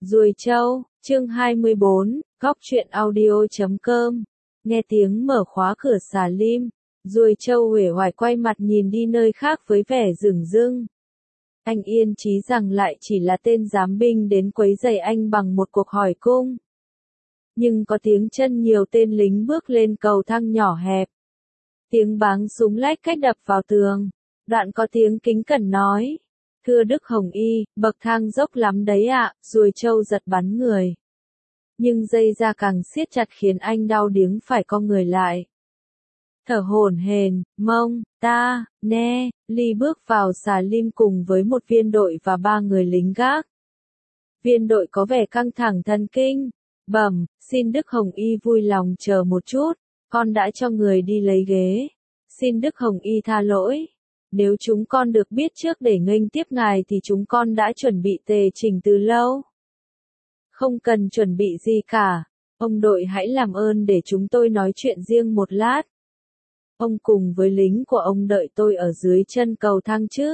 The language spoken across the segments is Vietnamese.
Ruồi Trâu, chương 24, góc truyện audio.com. Nghe tiếng mở khóa cửa xà lim, Ruồi Trâu uể oải quay mặt nhìn đi nơi khác với vẻ dửng dưng. Anh yên chí rằng lại chỉ là tên giám binh đến quấy rầy anh bằng một cuộc hỏi cung. Nhưng có tiếng chân nhiều tên lính bước lên cầu thang nhỏ hẹp. Tiếng báng súng lách cách đập vào tường. Đoạn có tiếng kính cẩn nói. Thưa Đức Hồng Y, bậc thang dốc lắm đấy ạ. Ruồi Trâu giật bắn người. Nhưng dây ra càng siết chặt khiến anh đau điếng phải co người lại. Thở hổn hển, mông, ta, ne, Ly bước vào xà lim cùng với một viên đội và 3 người lính gác. Viên đội có vẻ căng thẳng thần kinh. Bẩm, xin Đức Hồng Y vui lòng chờ một chút, con đã cho người đi lấy ghế. Xin Đức Hồng Y tha lỗi. Nếu chúng con được biết trước để nghênh tiếp ngài thì chúng con đã chuẩn bị tề trình từ lâu. Không cần chuẩn bị gì cả. Ông đội hãy làm ơn để chúng tôi nói chuyện riêng một lát. Ông cùng với lính của ông đợi tôi ở dưới chân cầu thang chứ?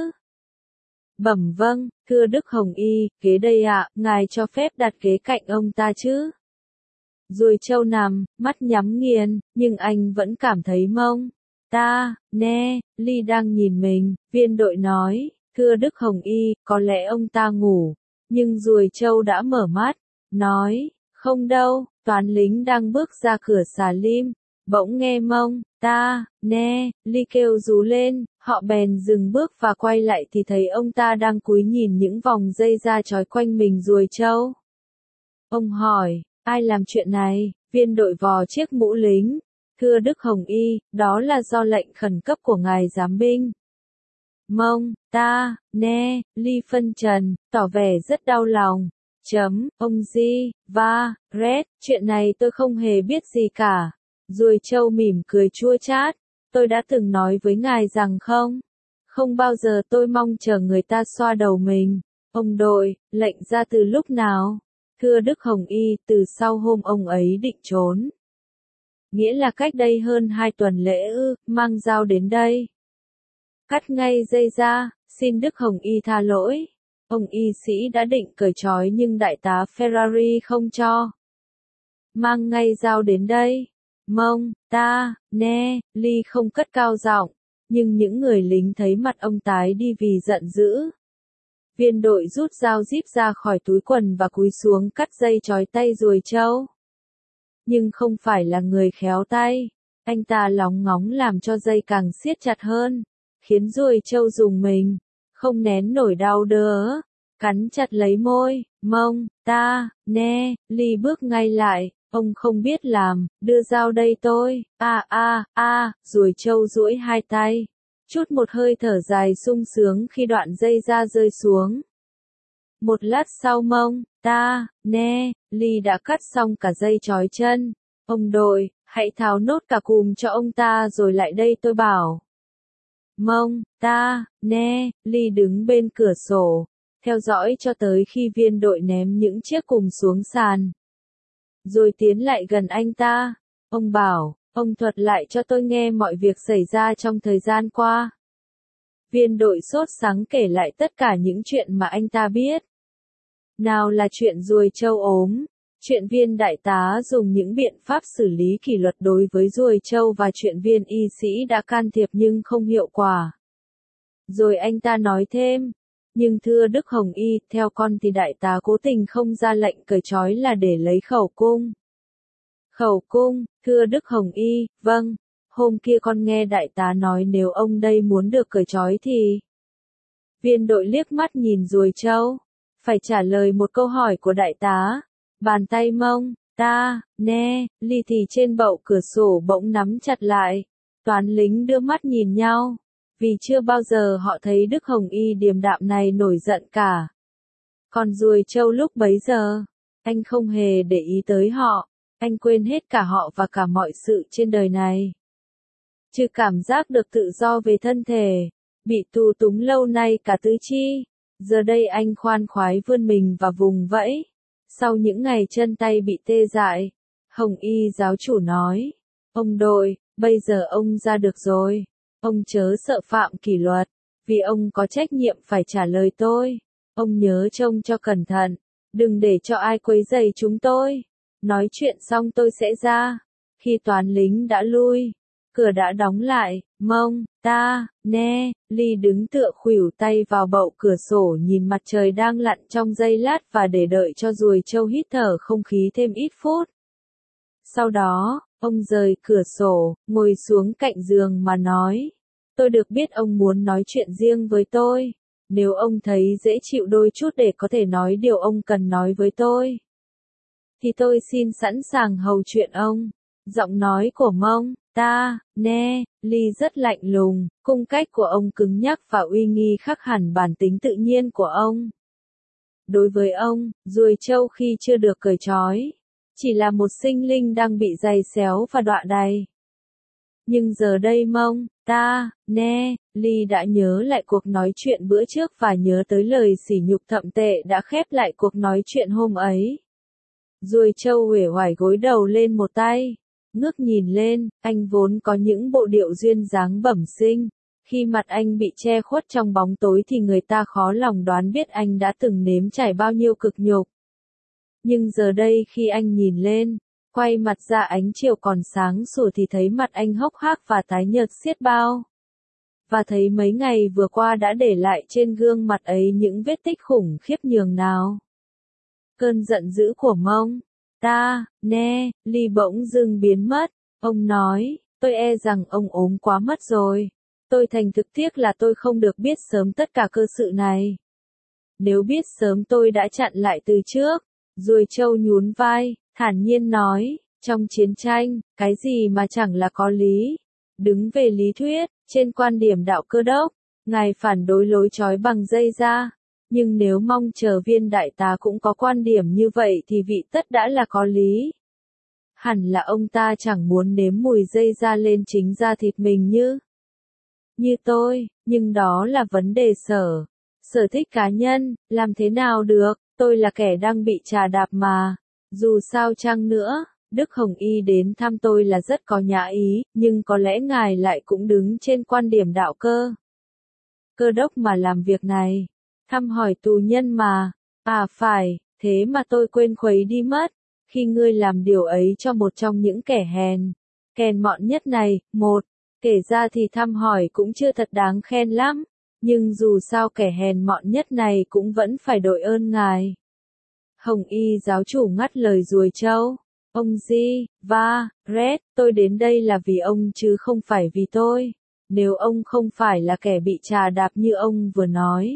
Bẩm vâng, thưa Đức Hồng Y, ghế đây ạ, ngài cho phép đặt ghế cạnh ông ta chứ? Ruồi Trâu nằm, mắt nhắm nghiền, nhưng anh vẫn cảm thấy mông. Ta, ne, Ly đang nhìn mình, viên đội nói, thưa Đức Hồng Y, có lẽ ông ta ngủ. Nhưng Ruồi Trâu đã mở mắt, nói, không đâu, toán lính đang bước ra cửa xà lim. Bỗng nghe mông, ta, ne, Ly kêu rú lên, họ bèn dừng bước và quay lại thì thấy ông ta đang cúi nhìn những vòng dây da trói quanh mình Ruồi Trâu. Ông hỏi, ai làm chuyện này? Viên đội vò chiếc mũ lính. Thưa Đức Hồng Y, đó là do lệnh khẩn cấp của ngài giám binh. Mông, ta, ne, Ly phân trần, tỏ vẻ rất đau lòng. Ông Di, Red, chuyện này tôi không hề biết gì cả. Ruồi Trâu mỉm cười chua chát. Tôi đã từng nói với ngài rằng không bao giờ tôi mong chờ người ta xoa đầu mình. Ông đội, lệnh ra từ lúc nào? Thưa Đức Hồng Y, từ sau hôm ông ấy định trốn. Nghĩa là cách đây hơn 2 tuần lễ ư, mang dao đến đây. Cắt ngay dây ra, xin Đức Hồng Y tha lỗi. Ông y sĩ đã định cởi trói nhưng đại tá Ferrari không cho. Mang ngay dao đến đây. Mông, ta, ne, Ly không cất cao giọng, nhưng những người lính thấy mặt ông tái đi vì giận dữ. Viên đội rút dao díp ra khỏi túi quần và cúi xuống cắt dây trói tay Ruồi Trâu. Nhưng không phải là người khéo tay, anh ta lóng ngóng làm cho dây càng siết chặt hơn, khiến Ruồi Trâu rùng mình, không nén nổi đau đớn, cắn chặt lấy môi. Mông, ta, ne, Ly bước ngay lại. Ông không biết làm, đưa dao đây tôi. Ruồi Trâu duỗi 2 tay. Chút một hơi thở dài sung sướng khi đoạn dây da rơi xuống. Một lát sau mông, ta, ne, Ly đã cắt xong cả dây trói chân. Ông đội, hãy tháo nốt cả cùm cho ông ta rồi lại đây tôi bảo. Mông, ta, ne, Ly đứng bên cửa sổ, theo dõi cho tới khi viên đội ném những chiếc cùm xuống sàn. Rồi tiến lại gần anh ta. Ông bảo, ông thuật lại cho tôi nghe mọi việc xảy ra trong thời gian qua. Viên đội sốt sắng kể lại tất cả những chuyện mà anh ta biết. Nào là chuyện Ruồi Trâu ốm, chuyện viên đại tá dùng những biện pháp xử lý kỷ luật đối với Ruồi Trâu và chuyện viên y sĩ đã can thiệp nhưng không hiệu quả. Rồi anh ta nói thêm. Nhưng thưa Đức Hồng Y, theo con thì đại tá cố tình không ra lệnh cởi trói là để lấy khẩu cung. Khẩu cung, thưa Đức Hồng Y, vâng. Hôm kia con nghe đại tá nói nếu ông đây muốn được cởi trói thì... Viên đội liếc mắt nhìn Ruồi Trâu. Phải trả lời một câu hỏi của đại tá. Bàn tay mông, ta, ne, Ly thì trên bậu cửa sổ bỗng nắm chặt lại. Toán lính đưa mắt nhìn nhau. Vì chưa bao giờ họ thấy Đức Hồng Y điềm đạm này nổi giận cả. Còn Ruồi Trâu lúc bấy giờ, anh không hề để ý tới họ, anh quên hết cả họ và cả mọi sự trên đời này. Trừ cảm giác được tự do về thân thể, bị tù túng lâu nay cả tứ chi, giờ đây anh khoan khoái vươn mình và vùng vẫy. Sau những ngày chân tay bị tê dại, Hồng Y giáo chủ nói, ông đội, bây giờ ông ra được rồi. Ông chớ sợ phạm kỷ luật, vì ông có trách nhiệm phải trả lời tôi. Ông nhớ trông cho cẩn thận, Đừng để cho ai quấy rầy chúng tôi. Nói chuyện xong tôi sẽ ra. Khi toán lính đã lui, cửa đã đóng lại, mông, ta, nè, Ly đứng tựa khuỷu tay vào bậu cửa sổ nhìn mặt trời đang lặn trong giây lát và để đợi cho ruồi trâu hít thở không khí thêm ít phút. Sau đó, ông rời cửa sổ, ngồi xuống cạnh giường mà nói. Tôi được biết ông muốn nói chuyện riêng với tôi. Nếu ông thấy dễ chịu đôi chút để có thể nói điều ông cần nói với tôi, thì tôi xin sẵn sàng hầu chuyện ông. Giọng nói của mông, ta, nè, Ly rất lạnh lùng, cung cách của ông cứng nhắc và uy nghi khác hẳn bản tính tự nhiên của ông. Đối với ông, ruồi trâu khi chưa được cởi trói, chỉ là một sinh linh đang bị giày xéo và đọa đày. Nhưng giờ đây mông, ta, nè, Ly đã nhớ lại cuộc nói chuyện bữa trước và nhớ tới lời sỉ nhục thậm tệ đã khép lại cuộc nói chuyện hôm ấy. Ruồi trâu uể oải gối đầu lên một tay, ngước nhìn lên, anh vốn có những bộ điệu duyên dáng bẩm sinh. Khi mặt anh bị che khuất trong bóng tối thì người ta khó lòng đoán biết anh đã từng nếm trải bao nhiêu cực nhục. Nhưng giờ đây khi anh nhìn lên, quay mặt ra ánh chiều còn sáng sủa thì thấy mặt anh hốc hác và tái nhợt xiết bao. Và thấy mấy ngày vừa qua đã để lại trên gương mặt ấy những vết tích khủng khiếp nhường nào. Cơn giận dữ của mông, ta, nè, Ly bỗng dưng biến mất. Ông nói, tôi e rằng ông ốm quá mất rồi. Tôi thành thực tiếc là tôi không được biết sớm tất cả cơ sự này. Nếu biết sớm tôi đã chặn lại từ trước. Ruồi trâu nhún vai, thản nhiên nói, trong chiến tranh, cái gì mà chẳng là có lý. Đứng về lý thuyết, trên quan điểm đạo Cơ đốc, ngài phản đối lối trói bằng dây da. Nhưng nếu mong chờ viên đại tá cũng có quan điểm như vậy thì vị tất đã là có lý. Hẳn là ông ta chẳng muốn nếm mùi dây da lên chính da thịt mình như tôi, nhưng đó là vấn đề sở thích cá nhân, làm thế nào được, tôi là kẻ đang bị trà đạp mà. Dù sao chăng nữa, Đức Hồng Y đến thăm tôi là rất có nhã ý, nhưng có lẽ ngài lại cũng đứng trên quan điểm đạo Cơ đốc mà làm việc này. Thăm hỏi tù nhân mà. À phải, thế mà tôi quên khuấy đi mất. Khi ngươi làm điều ấy cho một trong những kẻ hèn mọn nhất này, kể ra thì thăm hỏi cũng chưa thật đáng khen lắm. Nhưng dù sao kẻ hèn mọn nhất này cũng vẫn phải đội ơn ngài. Hồng Y giáo chủ ngắt lời ruồi trâu. Ông Red, tôi đến đây là vì ông chứ không phải vì tôi. Nếu ông không phải là kẻ bị trà đạp như ông vừa nói,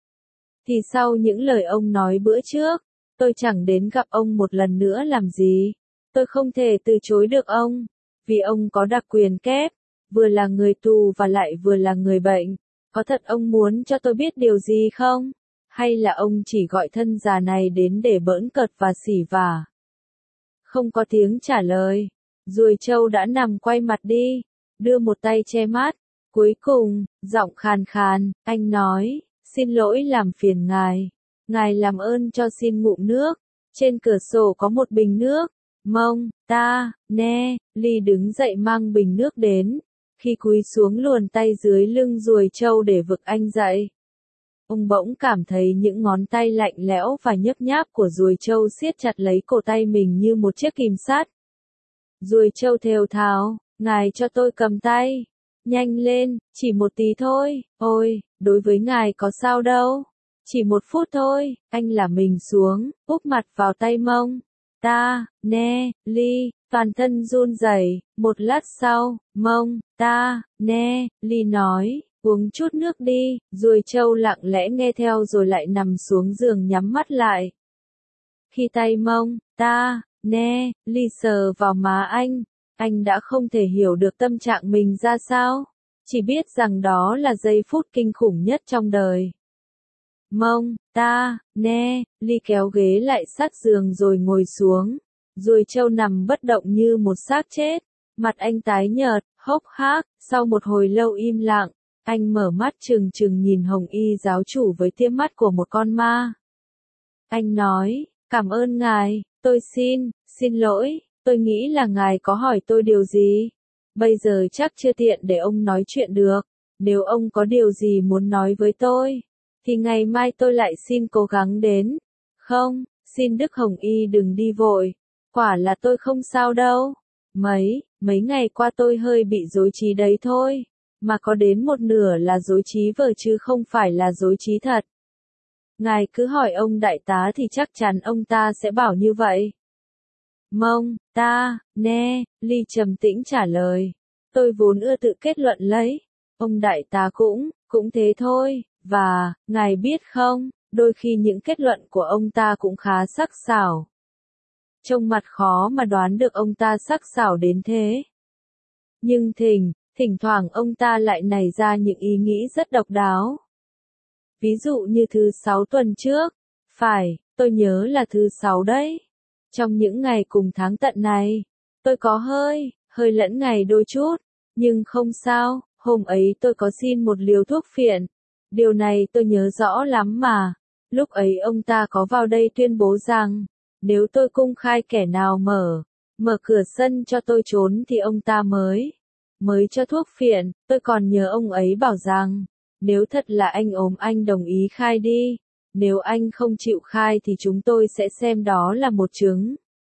thì sau những lời ông nói bữa trước, tôi chẳng đến gặp ông một lần nữa làm gì. Tôi không thể từ chối được ông, vì ông có đặc quyền kép, vừa là người tù và lại vừa là người bệnh. Có thật ông muốn cho tôi biết điều gì không? Hay là ông chỉ gọi thân già này đến để bỡn cợt và xỉ vả? Không có tiếng trả lời. Ruồi trâu đã nằm quay mặt đi, đưa một tay che mắt. Cuối cùng, giọng khàn khàn, anh nói, xin lỗi làm phiền ngài. Ngài làm ơn cho xin ngụm nước. Trên cửa sổ có một bình nước. Mông, ta, nè, Ly đứng dậy mang bình nước đến. Khi cúi xuống luồn tay dưới lưng ruồi trâu để vực anh dậy, ông bỗng cảm thấy những ngón tay lạnh lẽo và nhấp nháp của ruồi trâu siết chặt lấy cổ tay mình như một chiếc kìm sắt. Ruồi trâu thều thào, ngài cho tôi cầm tay. Nhanh lên, chỉ một tí thôi. Ôi, đối với ngài có sao đâu. Chỉ một phút thôi. Anh là mình xuống, úp mặt vào tay mông. Ta, nè, Ly, toàn thân run rẩy. Một lát sau, mông, ta, nè, Ly nói, uống chút nước đi. Ruồi trâu lặng lẽ nghe theo rồi lại nằm xuống giường nhắm mắt lại. Khi tay mông, ta, nè, Ly sờ vào má anh đã không thể hiểu được tâm trạng mình ra sao. Chỉ biết rằng đó là giây phút kinh khủng nhất trong đời. Mông, ta, nè, Ly kéo ghế lại sát giường rồi ngồi xuống. Ruồi trâu nằm bất động như một xác chết. Mặt anh tái nhợt, hốc hác. Sau một hồi lâu im lặng, anh mở mắt trừng trừng nhìn Hồng Y giáo chủ với tia mắt của một con ma. Anh nói, cảm ơn ngài, tôi xin lỗi, tôi nghĩ là ngài có hỏi tôi điều gì. Bây giờ chắc chưa tiện để ông nói chuyện được. Nếu ông có điều gì muốn nói với tôi, thì ngày mai tôi lại xin cố gắng đến. Không, Xin Đức Hồng Y đừng đi vội, quả là tôi không sao đâu. Mấy ngày qua tôi hơi bị rối trí đấy thôi, mà có đến một nửa là rối trí vờ chứ không phải là rối trí thật. Ngài cứ hỏi ông đại tá thì chắc chắn ông ta sẽ bảo như vậy. Mông, ta, nè, Ly trầm tĩnh trả lời. Tôi vốn ưa tự kết luận lấy. Ông đại tá cũng thế thôi, và, ngài biết không, đôi khi những kết luận của ông ta cũng khá sắc sảo. Trông mặt khó mà đoán được ông ta sắc sảo đến thế. Nhưng thỉnh thoảng ông ta lại nảy ra những ý nghĩ rất độc đáo. Ví dụ như thứ 6 tuần trước. Phải, tôi nhớ là thứ 6 đấy. Trong những ngày cùng tháng tận này, tôi có hơi lẫn ngày đôi chút. Nhưng không sao, hôm ấy tôi có xin một liều thuốc phiện. Điều này tôi nhớ rõ lắm mà. Lúc ấy ông ta có vào đây tuyên bố rằng, nếu tôi công khai kẻ nào mở cửa sân cho tôi trốn thì ông ta mới cho thuốc phiện. Tôi còn nhớ ông ấy bảo rằng, nếu thật là anh ốm anh đồng ý khai đi. Nếu anh không chịu khai thì chúng tôi sẽ xem đó là một chứng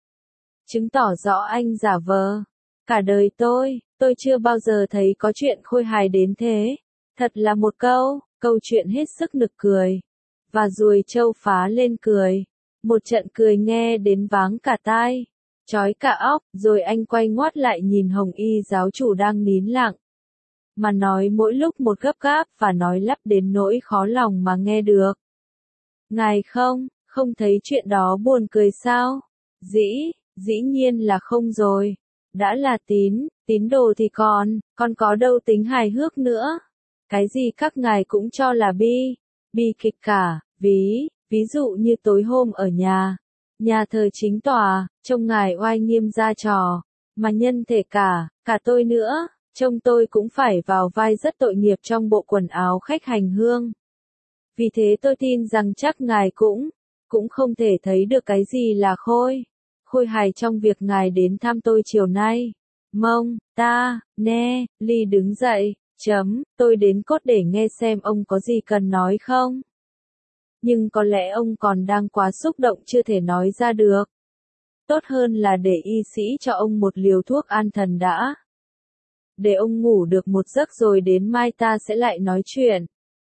tỏ rõ anh giả vờ. Cả đời tôi chưa bao giờ thấy có chuyện khôi hài đến thế. Thật là một câu chuyện hết sức nực cười. Và ruồi trâu phá lên cười. Một trận cười nghe đến váng cả tai, chói cả óc, rồi anh quay ngoắt lại nhìn Hồng Y giáo chủ đang nín lặng. Mà nói mỗi lúc một gấp gáp và nói lắp đến nỗi khó lòng mà nghe được. Ngài không thấy chuyện đó buồn cười sao? Dĩ nhiên là không rồi. Đã là tín đồ thì còn có đâu tính hài hước nữa. Cái gì các ngài cũng cho là bi kịch cả, ví dụ như tối hôm ở nhà thờ chính tòa, trông ngài oai nghiêm ra trò, mà nhân thể cả tôi nữa, trông tôi cũng phải vào vai rất tội nghiệp trong bộ quần áo khách hành hương. Vì thế tôi tin rằng chắc ngài cũng không thể thấy được cái gì là khôi hài trong việc ngài đến thăm tôi chiều nay. Mông, ta, nè, Ly đứng dậy, tôi đến cốt để nghe xem ông có gì cần nói không. Nhưng có lẽ ông còn đang quá xúc động chưa thể nói ra được. Tốt hơn là để y sĩ cho ông một liều thuốc an thần đã. Để ông ngủ được một giấc rồi đến mai ta sẽ lại nói chuyện.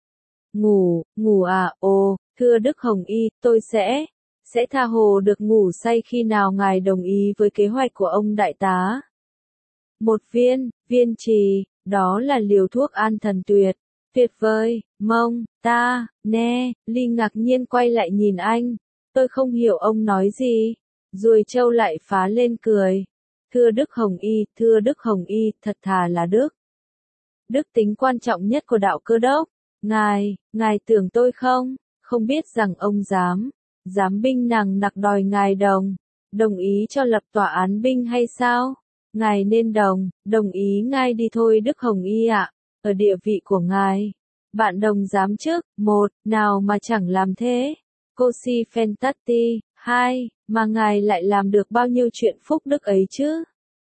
Ngủ à, thưa Đức Hồng Y, tôi sẽ tha hồ được ngủ say khi nào ngài đồng ý với kế hoạch của ông đại tá. Một viên trì, đó là liều thuốc an thần tuyệt vời. Mông, ta, nè, Ly ngạc nhiên quay lại nhìn anh. Tôi không hiểu ông nói gì. Ruồi trâu lại phá lên cười. Thưa Đức Hồng Y, thật thà là đức tính quan trọng nhất của đạo Cơ Đốc. Ngài tưởng tôi không biết rằng ông dám binh nằng nặc đòi ngài đồng ý cho lập tòa án binh hay sao? Ngài nên đồng ý ngay đi thôi Đức Hồng Y ạ. Ở địa vị của ngài, bạn đồng giám chức, nào mà chẳng làm thế. Cô si Fentati, mà ngài lại làm được bao nhiêu chuyện phúc đức ấy chứ?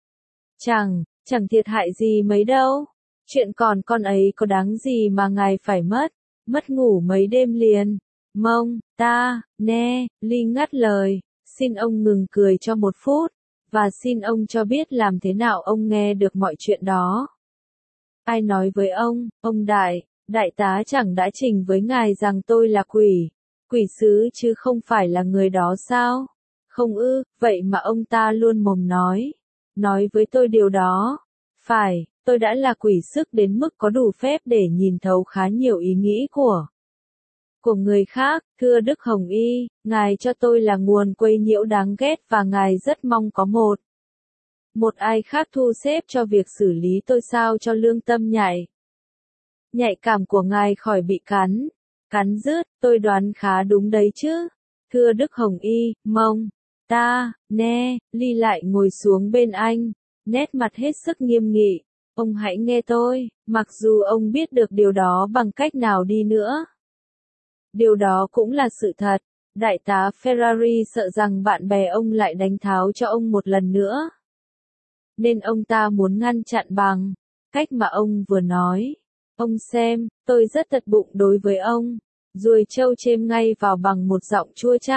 Chẳng thiệt hại gì mấy đâu. Chuyện còn con ấy có đáng gì mà ngài phải mất ngủ mấy đêm liền. Mông, ta, nè, Ly ngắt lời, xin ông ngừng cười cho một phút, và xin ông cho biết làm thế nào ông nghe được mọi chuyện đó. Ai nói với ông đại tá chẳng đã trình với ngài rằng tôi là quỷ sứ chứ không phải là người đó sao? Không ư, vậy mà ông ta luôn mồm nói với tôi điều đó. Phải, tôi đã là quỷ sức đến mức có đủ phép để nhìn thấu khá nhiều ý nghĩ của người khác. Thưa Đức Hồng Y, ngài cho tôi là nguồn quấy nhiễu đáng ghét và ngài rất mong có một ai khác thu xếp cho việc xử lý tôi sao cho lương tâm nhạy cảm của ngài khỏi bị cắn rứt. Tôi đoán khá đúng đấy chứ. Thưa Đức Hồng Y, Mông, ta, nè, Ly lại ngồi xuống bên anh, nét mặt hết sức nghiêm nghị. Ông hãy nghe tôi, mặc dù ông biết được điều đó bằng cách nào đi nữa. Điều đó cũng là sự thật. Đại tá Ferrari sợ rằng bạn bè ông lại đánh tháo cho ông một lần nữa. Nên ông ta muốn ngăn chặn bằng cách mà ông vừa nói. Ông xem, tôi rất tật bụng đối với ông. Ruồi trâu chêm ngay vào bằng một giọng chua chát.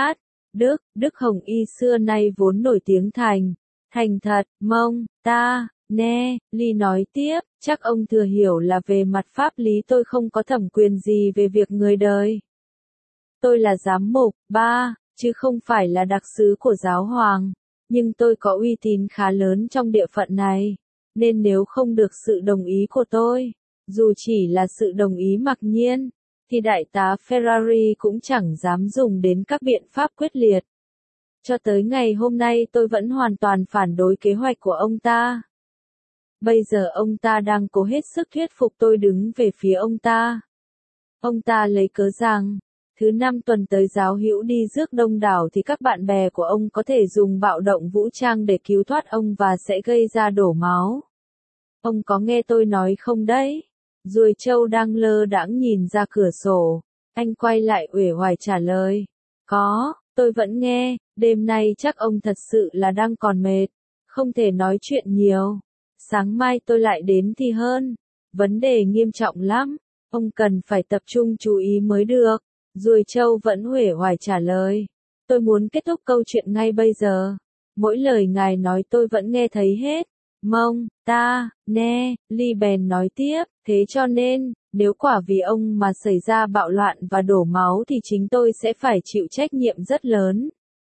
Đức Hồng Y xưa nay vốn nổi tiếng thành thật, Mông, ta, nè, Ly nói tiếp, chắc ông thừa hiểu là về mặt pháp lý tôi không có thẩm quyền gì về việc người đời. Tôi là giám mục, chứ không phải là đặc sứ của giáo hoàng, nhưng tôi có uy tín khá lớn trong địa phận này, nên nếu không được sự đồng ý của tôi, dù chỉ là sự đồng ý mặc nhiên, thì đại tá Ferrari cũng chẳng dám dùng đến các biện pháp quyết liệt. Cho tới ngày hôm nay tôi vẫn hoàn toàn phản đối kế hoạch của ông ta. Bây giờ ông ta đang cố hết sức thuyết phục tôi đứng về phía ông ta. Ông ta lấy cớ rằng, thứ 5 tuần tới giáo hữu đi rước đông đảo thì các bạn bè của ông có thể dùng bạo động vũ trang để cứu thoát ông và sẽ gây ra đổ máu. Ông có nghe tôi nói không đấy? Ruồi Châu đang lơ đãng nhìn ra cửa sổ. Anh quay lại uể oải trả lời. Có, tôi vẫn nghe, đêm nay chắc ông thật sự là đang còn mệt, không thể nói chuyện nhiều. Sáng mai tôi lại đến thì hơn. Vấn đề nghiêm trọng lắm, ông cần phải tập trung chú ý mới được. Ruồi Châu vẫn uể oải trả lời. Tôi muốn kết thúc câu chuyện ngay bây giờ. Mỗi lời ngài nói tôi vẫn nghe thấy hết. Mông, ta, nè, Ly bèn nói tiếp, thế cho nên, nếu quả vì ông mà xảy ra bạo loạn và đổ máu thì chính tôi sẽ phải chịu trách nhiệm rất lớn.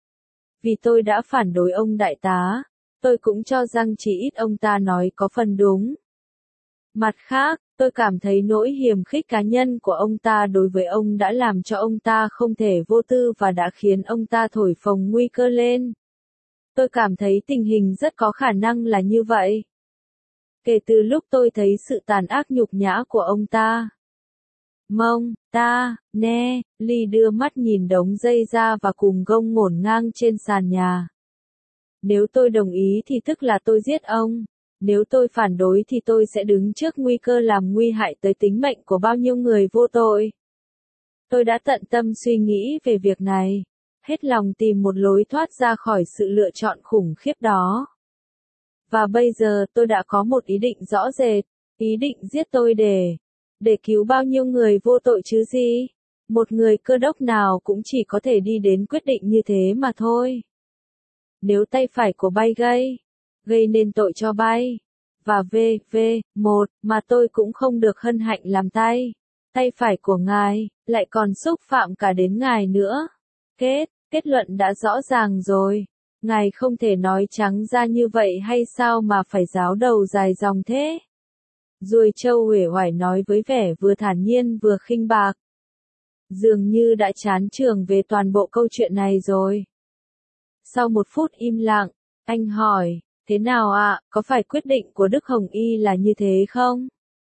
Vì tôi đã phản đối ông đại tá, tôi cũng cho rằng chỉ ít ông ta nói có phần đúng. Mặt khác, tôi cảm thấy nỗi hiềm khích cá nhân của ông ta đối với ông đã làm cho ông ta không thể vô tư và đã khiến ông ta thổi phồng nguy cơ lên. Tôi cảm thấy tình hình rất có khả năng là như vậy. Kể từ lúc tôi thấy sự tàn ác nhục nhã của ông ta. Mông, ta, nè, Ly đưa mắt nhìn đống dây da và cùng gông ngổn ngang trên sàn nhà. Nếu tôi đồng ý thì tức là tôi giết ông. Nếu tôi phản đối thì tôi sẽ đứng trước nguy cơ làm nguy hại tới tính mệnh của bao nhiêu người vô tội. Tôi đã tận tâm suy nghĩ về việc này, hết lòng tìm một lối thoát ra khỏi sự lựa chọn khủng khiếp đó. Và bây giờ tôi đã có một ý định rõ rệt, ý định giết tôi để cứu bao nhiêu người vô tội chứ gì. Một người cơ đốc nào cũng chỉ có thể đi đến quyết định như thế mà thôi. Nếu tay phải của bay gây nên tội cho bay, và một mà tôi cũng không được hân hạnh làm tay phải của ngài, lại còn xúc phạm cả đến ngài nữa. Kết luận đã rõ ràng rồi. Ngài không thể nói trắng ra như vậy hay sao mà phải giáo đầu dài dòng thế? Ruồi Châu uể oải nói với vẻ vừa thản nhiên vừa khinh bạc. Dường như đã chán chường về toàn bộ câu chuyện này rồi. Sau một phút im lặng, anh hỏi, thế nào ạ, có phải quyết định của Đức Hồng Y là như thế không?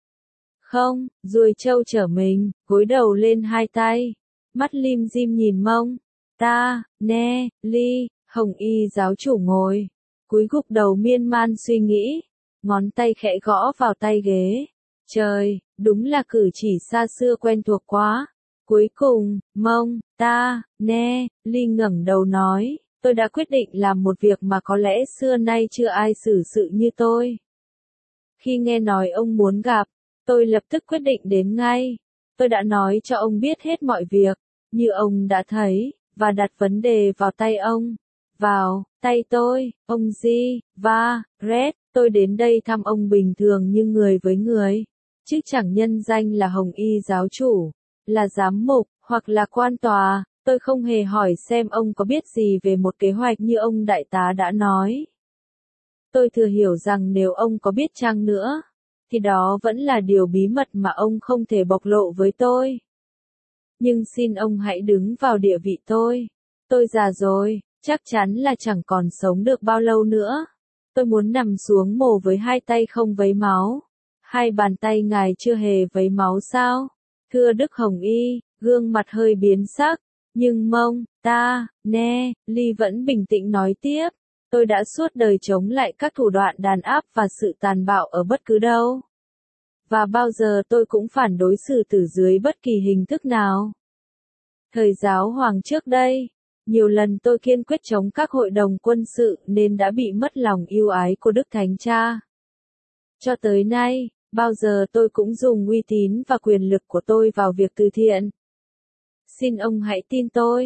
Không, Ruồi Châu trở mình, gối đầu lên hai tay, mắt lim dim nhìn Mông, ta, nè, Ly. Hồng Y giáo chủ ngồi, cúi gục đầu miên man suy nghĩ, ngón tay khẽ gõ vào tay ghế. Trời, đúng là cử chỉ xa xưa quen thuộc quá. Cuối cùng, Mông, ta, nè, Ly ngẩng đầu nói, tôi đã quyết định làm một việc mà có lẽ xưa nay chưa ai xử sự như tôi. Khi nghe nói ông muốn gặp, tôi lập tức quyết định đến ngay. Tôi đã nói cho ông biết hết mọi việc, như ông đã thấy, và đặt vấn đề vào tay ông. Vào tay tôi, ông Di, Red, tôi đến đây thăm ông bình thường như người với người, chứ chẳng nhân danh là Hồng Y giáo chủ, là giám mục, hoặc là quan tòa, tôi không hề hỏi xem ông có biết gì về một kế hoạch như ông đại tá đã nói. Tôi thừa hiểu rằng nếu ông có biết chăng nữa, thì đó vẫn là điều bí mật mà ông không thể bộc lộ với tôi. Nhưng xin ông hãy đứng vào địa vị tôi già rồi. Chắc chắn là chẳng còn sống được bao lâu nữa. Tôi muốn nằm xuống mồ với hai tay không vấy máu. Hai bàn tay ngài chưa hề vấy máu sao? Thưa Đức Hồng Y, gương mặt hơi biến sắc. Nhưng Mông, ta, nè, Ly vẫn bình tĩnh nói tiếp. Tôi đã suốt đời chống lại các thủ đoạn đàn áp và sự tàn bạo ở bất cứ đâu. Và bao giờ tôi cũng phản đối xử tử dưới bất kỳ hình thức nào. Thời giáo hoàng trước đây, nhiều lần tôi kiên quyết chống các hội đồng quân sự nên đã bị mất lòng yêu ái của Đức Thánh Cha. Cho tới nay, bao giờ tôi cũng dùng uy tín và quyền lực của tôi vào việc từ thiện. Xin ông hãy tin tôi.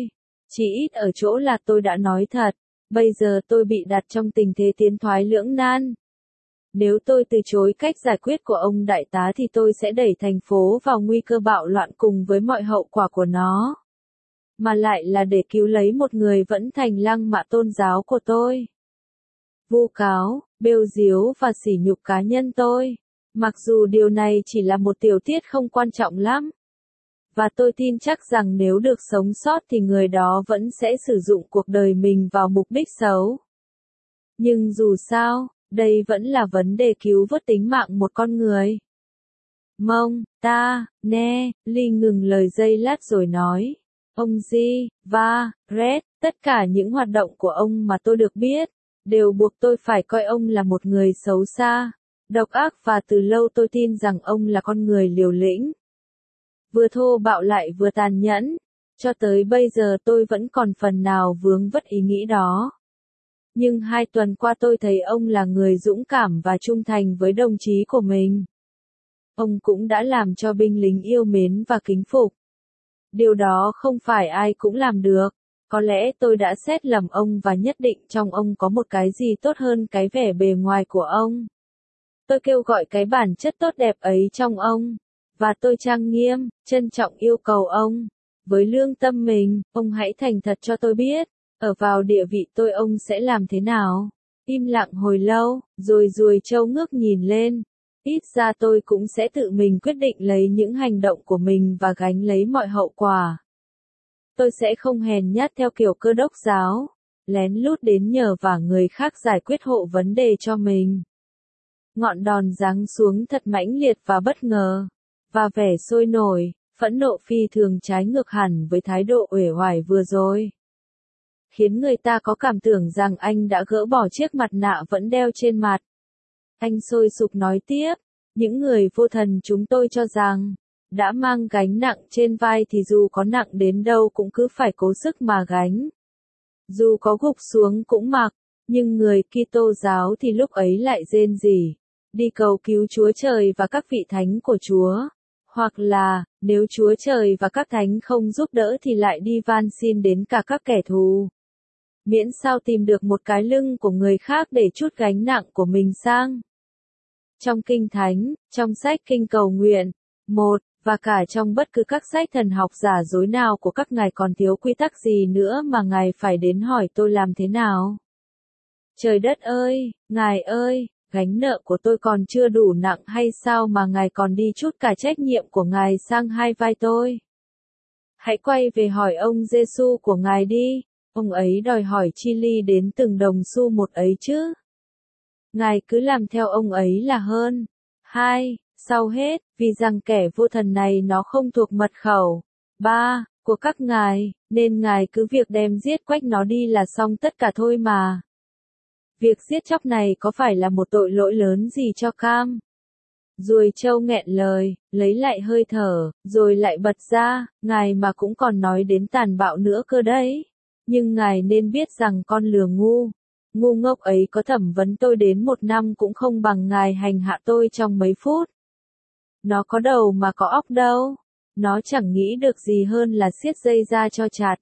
Chỉ ít ở chỗ là tôi đã nói thật, bây giờ tôi bị đặt trong tình thế tiến thoái lưỡng nan. Nếu tôi từ chối cách giải quyết của ông đại tá thì tôi sẽ đẩy thành phố vào nguy cơ bạo loạn cùng với mọi hậu quả của nó. Mà lại là để cứu lấy một người vẫn thành lăng mạ tôn giáo của tôi. Vu cáo, bêu diếu và sỉ nhục cá nhân tôi. Mặc dù điều này chỉ là một tiểu tiết không quan trọng lắm. Và tôi tin chắc rằng nếu được sống sót thì người đó vẫn sẽ sử dụng cuộc đời mình vào mục đích xấu. Nhưng dù sao, đây vẫn là vấn đề cứu vớt tính mạng một con người. Mông, ta, nè, Ly ngừng lời giây lát rồi nói. Ông Di, và, Red, tất cả những hoạt động của ông mà tôi được biết, đều buộc tôi phải coi ông là một người xấu xa, độc ác và từ lâu tôi tin rằng ông là con người liều lĩnh. Vừa thô bạo lại vừa tàn nhẫn, cho tới bây giờ tôi vẫn còn phần nào vướng vất ý nghĩ đó. Nhưng 2 tuần qua tôi thấy ông là người dũng cảm và trung thành với đồng chí của mình. Ông cũng đã làm cho binh lính yêu mến và kính phục. Điều đó không phải ai cũng làm được. Có lẽ tôi đã xét lầm ông và nhất định trong ông có một cái gì tốt hơn cái vẻ bề ngoài của ông. Tôi kêu gọi cái bản chất tốt đẹp ấy trong ông. Và tôi trang nghiêm, trân trọng yêu cầu ông. Với lương tâm mình, ông hãy thành thật cho tôi biết. Ở vào địa vị tôi ông sẽ làm thế nào? Im lặng hồi lâu, rồi Ruồi Trâu ngước nhìn lên. Ít ra tôi cũng sẽ tự mình quyết định lấy những hành động của mình và gánh lấy mọi hậu quả. Tôi sẽ không hèn nhát theo kiểu Cơ đốc giáo, lén lút đến nhờ vả người khác giải quyết hộ vấn đề cho mình. Ngọn đòn giáng xuống thật mãnh liệt và bất ngờ, và vẻ sôi nổi, phẫn nộ phi thường trái ngược hẳn với thái độ uể oải vừa rồi. Khiến người ta có cảm tưởng rằng anh đã gỡ bỏ chiếc mặt nạ vẫn đeo trên mặt. Anh sôi sục nói tiếp, những người vô thần chúng tôi cho rằng, đã mang gánh nặng trên vai thì dù có nặng đến đâu cũng cứ phải cố sức mà gánh. Dù có gục xuống cũng mặc, nhưng người Kitô giáo thì lúc ấy lại rên rỉ, đi cầu cứu Chúa Trời và các vị thánh của Chúa. Hoặc là, nếu Chúa Trời và các thánh không giúp đỡ thì lại đi van xin đến cả các kẻ thù. Miễn sao tìm được một cái lưng của người khác để trút gánh nặng của mình sang. Trong Kinh Thánh, trong sách Kinh Cầu Nguyện, và cả trong bất cứ các sách thần học giả dối nào của các ngài còn thiếu quy tắc gì nữa mà ngài phải đến hỏi tôi làm thế nào. Trời đất ơi, ngài ơi, gánh nợ của tôi còn chưa đủ nặng hay sao mà ngài còn đi trút cả trách nhiệm của ngài sang hai vai tôi? Hãy quay về hỏi ông Giêsu của ngài đi, ông ấy đòi hỏi chi ly đến từng đồng xu một ấy chứ. Ngài cứ làm theo ông ấy là hơn. 2. Sau hết, vì rằng kẻ vô thần này nó không thuộc mật khẩu 3. của các ngài, nên ngài cứ việc đem giết quách nó đi là xong tất cả thôi mà. Việc giết chóc này có phải là một tội lỗi lớn gì cho Cam? Ruồi Trâu nghẹn lời, lấy lại hơi thở, rồi lại bật ra, ngài mà cũng còn nói đến tàn bạo nữa cơ đấy. Nhưng ngài nên biết rằng con lừa ngu ngốc ấy có thẩm vấn tôi đến 1 năm cũng không bằng ngài hành hạ tôi trong mấy phút. Nó có đầu mà có óc đâu. Nó chẳng nghĩ được gì hơn là siết dây ra cho chặt.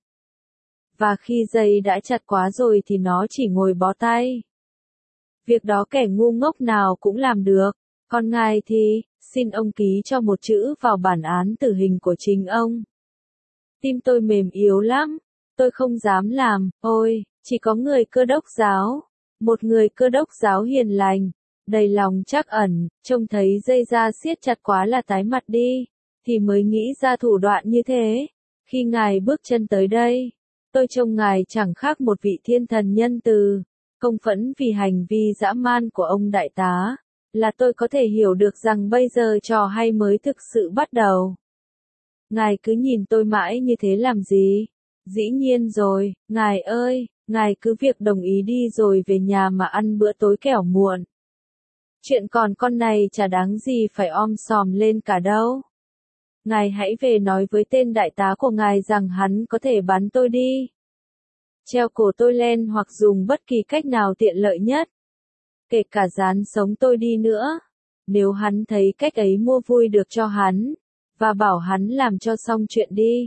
Và khi dây đã chặt quá rồi thì nó chỉ ngồi bó tay. Việc đó kẻ ngu ngốc nào cũng làm được. Còn ngài thì, xin ông ký cho một chữ vào bản án tử hình của chính ông. Tim tôi mềm yếu lắm. Tôi không dám làm, ôi, chỉ có người Cơ đốc giáo. Một người Cơ đốc giáo hiền lành, đầy lòng trắc ẩn, trông thấy dây da siết chặt quá là tái mặt đi, thì mới nghĩ ra thủ đoạn như thế. Khi ngài bước chân tới đây, tôi trông ngài chẳng khác một vị thiên thần nhân từ, công phẫn vì hành vi dã man của ông đại tá, là tôi có thể hiểu được rằng bây giờ trò hay mới thực sự bắt đầu. Ngài cứ nhìn tôi mãi như thế làm gì? Dĩ nhiên rồi, ngài ơi, ngài cứ việc đồng ý đi rồi về nhà mà ăn bữa tối kẻo muộn. Chuyện còn con này chả đáng gì phải om sòm lên cả đâu. Ngài hãy về nói với tên đại tá của ngài rằng hắn có thể bắn tôi đi. Treo cổ tôi lên hoặc dùng bất kỳ cách nào tiện lợi nhất. Kể cả dán sống tôi đi nữa. Nếu hắn thấy cách ấy mua vui được cho hắn. Và bảo hắn làm cho xong chuyện đi.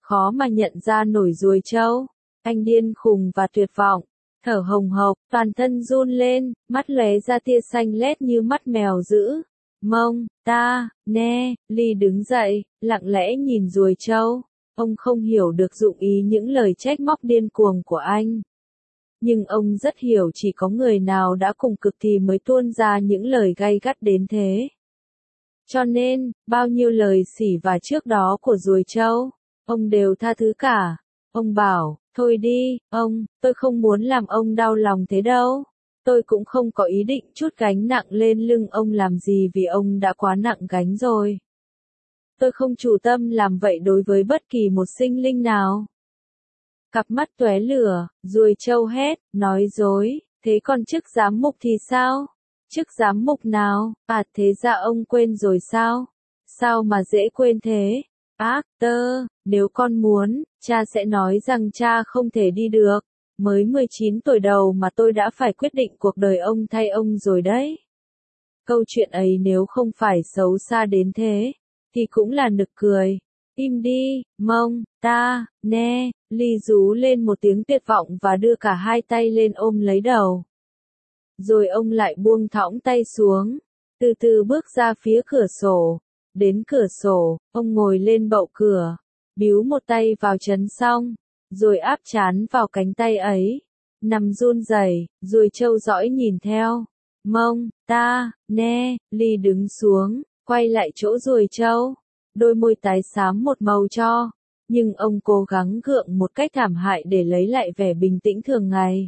khó mà nhận ra nổi ruồi trâu. Anh điên khùng và tuyệt vọng, thở hồng hộc, toàn thân run lên, mắt lóe ra tia xanh lét như mắt mèo dữ. Mông, ta, nè, Ly đứng dậy, lặng lẽ nhìn ruồi trâu. Ông không hiểu được dụng ý những lời trách móc điên cuồng của anh. Nhưng ông rất hiểu chỉ có người nào đã cùng cực thì mới tuôn ra những lời gay gắt đến thế. Cho nên, bao nhiêu lời sỉ vả trước đó của ruồi trâu, ông đều tha thứ cả. Ông bảo, thôi đi, ông, tôi không muốn làm ông đau lòng thế đâu. Tôi cũng không có ý định trút gánh nặng lên lưng ông làm gì vì ông đã quá nặng gánh rồi. Tôi không chủ tâm làm vậy đối với bất kỳ một sinh linh nào. Cặp mắt tóe lửa, ruồi trâu hét, nói dối, thế còn chức giám mục thì sao? Chức giám mục nào? À thế ra ông quên rồi sao? Sao mà dễ quên thế? Ác tơ, nếu con muốn, cha sẽ nói rằng cha không thể đi được. Mới 19 tuổi đầu mà tôi đã phải quyết định cuộc đời ông thay ông rồi đấy. Câu chuyện ấy nếu không phải xấu xa đến thế, thì cũng là nực cười. Im đi, Mông, ta, nè, Ly rú lên một tiếng tuyệt vọng và đưa cả hai tay lên ôm lấy đầu. Rồi ông lại buông thõng tay xuống, từ từ bước ra phía cửa sổ. Đến cửa sổ, ông ngồi lên bậu cửa, bíu một tay vào chấn xong, rồi áp trán vào cánh tay ấy, nằm run rẩy, ruồi trâu dõi nhìn theo. Mông, ta, nè, Ly đứng xuống, quay lại chỗ ruồi trâu, đôi môi tái xám một màu cho, nhưng ông cố gắng gượng một cách thảm hại để lấy lại vẻ bình tĩnh thường ngày.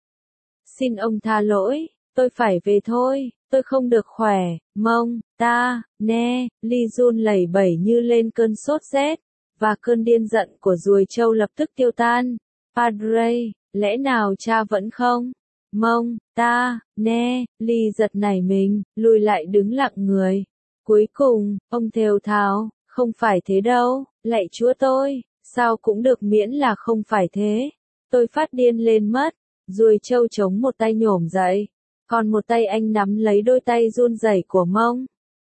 Xin ông tha lỗi, tôi phải về thôi, tôi không được khỏe, Mông, ta, nè, Ly run lẩy bẩy như lên cơn sốt rét, và cơn điên giận của ruồi trâu lập tức tiêu tan. Padre, lẽ nào cha vẫn không? Mông, ta, nè, Ly giật nảy mình, lùi lại đứng lặng người. Cuối cùng, ông thều thào, không phải thế đâu, lạy Chúa tôi, sao cũng được miễn là không phải thế. Tôi phát điên lên mất, ruồi trâu chống một tay nhổm dậy, còn một tay anh nắm lấy đôi tay run rẩy của Mông.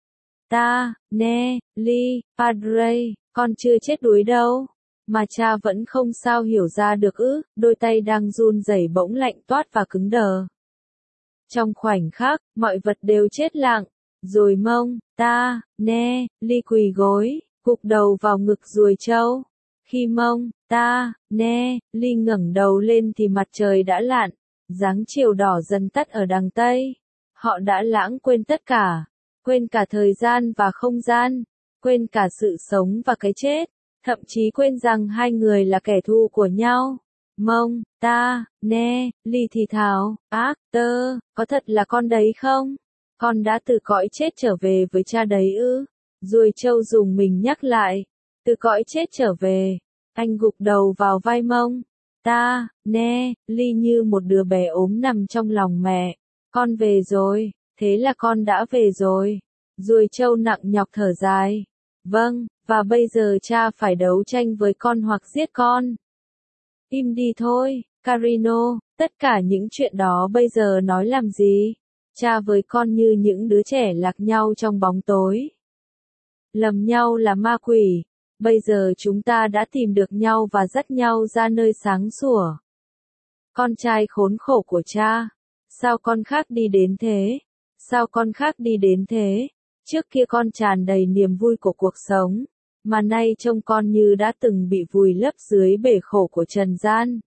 Ta, nè, Ly, Padre, con chưa chết đuối đâu. Mà cha vẫn không sao hiểu ra được ư, đôi tay đang run rẩy bỗng lạnh toát và cứng đờ. Trong khoảnh khắc, mọi vật đều chết lặng, rồi Mông, ta, nè, Ly quỳ gối, gục đầu vào ngực ruồi trâu. Khi Mông, ta, nè, Ly ngẩng đầu lên thì mặt trời đã lặn, dáng chiều đỏ dần tắt ở đằng Tây. Họ đã lãng quên tất cả, quên cả thời gian và không gian, quên cả sự sống và cái chết, thậm chí quên rằng hai người là kẻ thù của nhau. Mông, ta, nè, Ly thì thào, ác tơ, có thật là con đấy không? Con đã từ cõi chết trở về với cha đấy ư? Ruồi trâu dùng mình nhắc lại, từ cõi chết trở về. Anh gục đầu vào vai Mông. Ta, nè, Ly như một đứa bé ốm nằm trong lòng mẹ. Con về rồi, thế là con đã về rồi. Ruồi trâu nặng nhọc thở dài. Vâng, và bây giờ cha phải đấu tranh với con hoặc giết con. Im đi thôi, Carino, tất cả những chuyện đó bây giờ nói làm gì? Cha với con như những đứa trẻ lạc nhau trong bóng tối. Lầm nhau là ma quỷ. Bây giờ chúng ta đã tìm được nhau và dắt nhau ra nơi sáng sủa. Con trai khốn khổ của cha. Sao con khác đi đến thế? Sao con khác đi đến thế? Trước kia con tràn đầy niềm vui của cuộc sống, mà nay trông con như đã từng bị vùi lấp dưới bể khổ của trần gian.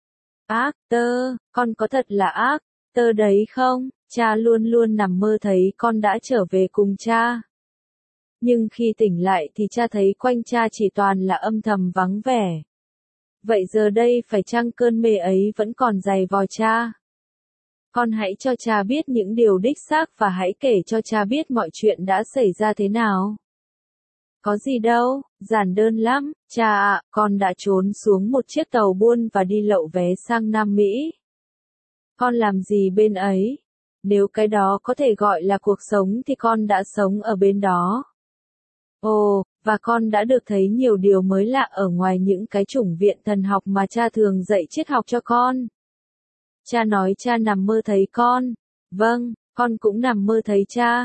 Ác tơ, con có thật là ác tơ đấy không? Cha luôn luôn nằm mơ thấy con đã trở về cùng cha. Nhưng khi tỉnh lại thì cha thấy quanh cha chỉ toàn là âm thầm vắng vẻ. Vậy giờ đây phải chăng cơn mê ấy vẫn còn dày vò cha? Con hãy cho cha biết những điều đích xác và hãy kể cho cha biết mọi chuyện đã xảy ra thế nào. Có gì đâu, giản đơn lắm, cha ạ, con đã trốn xuống một chiếc tàu buôn và đi lậu vé sang Nam Mỹ. Con làm gì bên ấy? Nếu cái đó có thể gọi là cuộc sống thì con đã sống ở bên đó. Ồ, và con đã được thấy nhiều điều mới lạ ở ngoài những cái chủng viện thần học mà cha thường dạy triết học cho con. Cha nói cha nằm mơ thấy con. Vâng, con cũng nằm mơ thấy cha.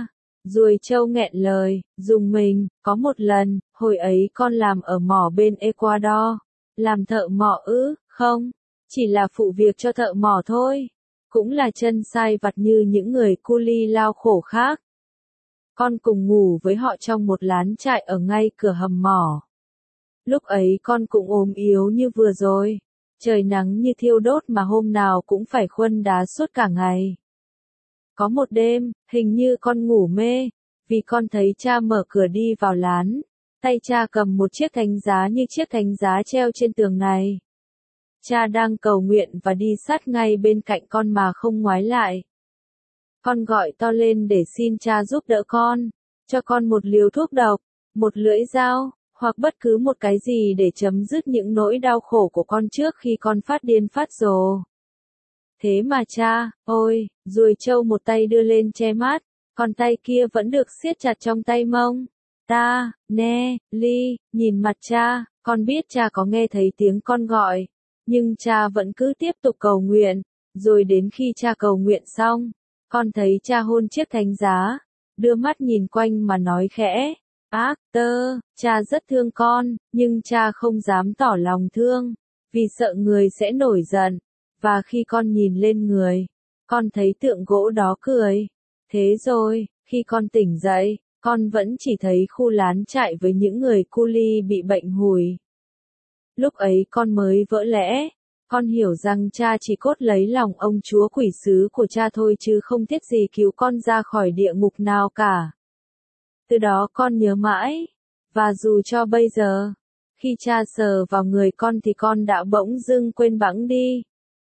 Ruồi trâu nghẹn lời, dùng mình, có một lần, hồi ấy con làm ở mỏ bên Ecuador. Làm thợ mỏ ư, không, chỉ là phụ việc cho thợ mỏ thôi. Cũng là chân sai vặt như những người cu li lao khổ khác. Con cùng ngủ với họ trong một lán trại ở ngay cửa hầm mỏ. Lúc ấy con cũng ốm yếu như vừa rồi. Trời nắng như thiêu đốt mà hôm nào cũng phải khuân đá suốt cả ngày. Có một đêm, hình như con ngủ mê, vì con thấy cha mở cửa đi vào lán. Tay cha cầm một chiếc thánh giá như chiếc thánh giá treo trên tường này. Cha đang cầu nguyện và đi sát ngay bên cạnh con mà không ngoái lại. Con gọi to lên để xin cha giúp đỡ con, cho con một liều thuốc độc, một lưỡi dao, hoặc bất cứ một cái gì để chấm dứt những nỗi đau khổ của con trước khi con phát điên phát rồ. Thế mà cha, ôi, ruồi trâu một tay đưa lên che mắt, còn tay kia vẫn được siết chặt trong tay mông. Ta, nè, Ly, nhìn mặt cha, con biết cha có nghe thấy tiếng con gọi, nhưng cha vẫn cứ tiếp tục cầu nguyện, rồi đến khi cha cầu nguyện xong, con thấy cha hôn chiếc thánh giá, đưa mắt nhìn quanh mà nói khẽ, ác tơ, cha rất thương con, nhưng cha không dám tỏ lòng thương, vì sợ người sẽ nổi giận, và khi con nhìn lên người, con thấy tượng gỗ đó cười. Thế rồi, khi con tỉnh dậy, con vẫn chỉ thấy khu lán trại với những người cu li bị bệnh hủi. Lúc ấy con mới vỡ lẽ, con hiểu rằng cha chỉ cốt lấy lòng ông chúa quỷ sứ của cha thôi chứ không thiết gì cứu con ra khỏi địa ngục nào cả. Từ đó con nhớ mãi, và dù cho bây giờ, khi cha sờ vào người con thì con đã bỗng dưng quên bẵng đi.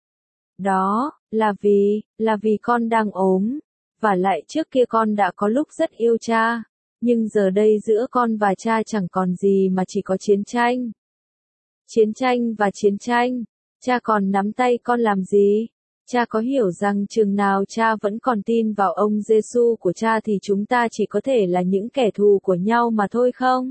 Đó, là vì con đang ốm, và lại trước kia con đã có lúc rất yêu cha, nhưng giờ đây giữa con và cha chẳng còn gì mà chỉ có chiến tranh. Chiến tranh và chiến tranh, cha còn nắm tay con làm gì? Cha có hiểu rằng chừng nào cha vẫn còn tin vào ông Giêsu của cha thì chúng ta chỉ có thể là những kẻ thù của nhau mà thôi không?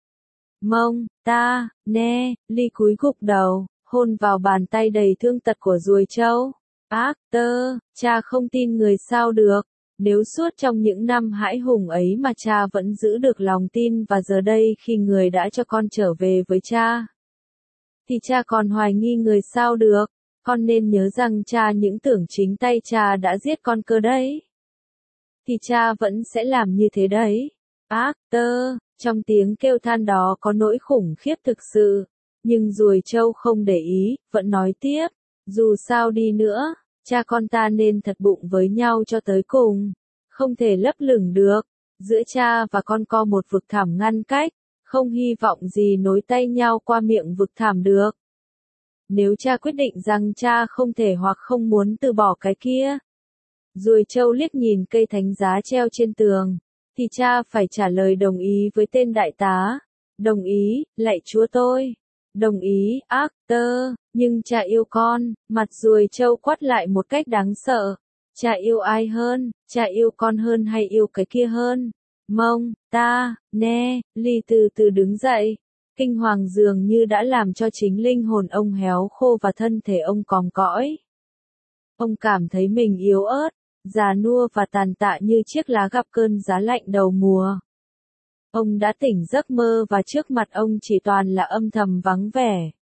Mông, ta, nè, Ly cúi gục đầu, hôn vào bàn tay đầy thương tật của ruồi trâu. Ác tơ, cha không tin người sao được, nếu suốt trong những năm hãi hùng ấy mà cha vẫn giữ được lòng tin và giờ đây khi người đã cho con trở về với cha, thì cha còn hoài nghi người sao được, con nên nhớ rằng cha những tưởng chính tay cha đã giết con cơ đấy. Thì cha vẫn sẽ làm như thế đấy. Ác tơ, trong tiếng kêu than đó có nỗi khủng khiếp thực sự, nhưng ruồi trâu không để ý, vẫn nói tiếp, dù sao đi nữa, cha con ta nên thật bụng với nhau cho tới cùng, không thể lấp lửng được, giữa cha và con có một vực thẳm ngăn cách, không hy vọng gì nối tay nhau qua miệng vực thẳm được. Nếu cha quyết định rằng cha không thể hoặc không muốn từ bỏ cái kia, ruồi trâu liếc nhìn cây thánh giá treo trên tường, thì cha phải trả lời đồng ý với tên đại tá. Đồng ý, lạy chúa tôi. Đồng ý, ác tơ, nhưng cha yêu con, mặt ruồi trâu quát lại một cách đáng sợ. Cha yêu ai hơn, cha yêu con hơn hay yêu cái kia hơn? Mông, ta, nè, Ly từ từ đứng dậy. Kinh hoàng dường như đã làm cho chính linh hồn ông héo khô và thân thể ông còm cõi. Ông cảm thấy mình yếu ớt, già nua và tàn tạ như chiếc lá gặp cơn giá lạnh đầu mùa. Ông đã tỉnh giấc mơ và trước mặt ông chỉ toàn là âm thầm vắng vẻ.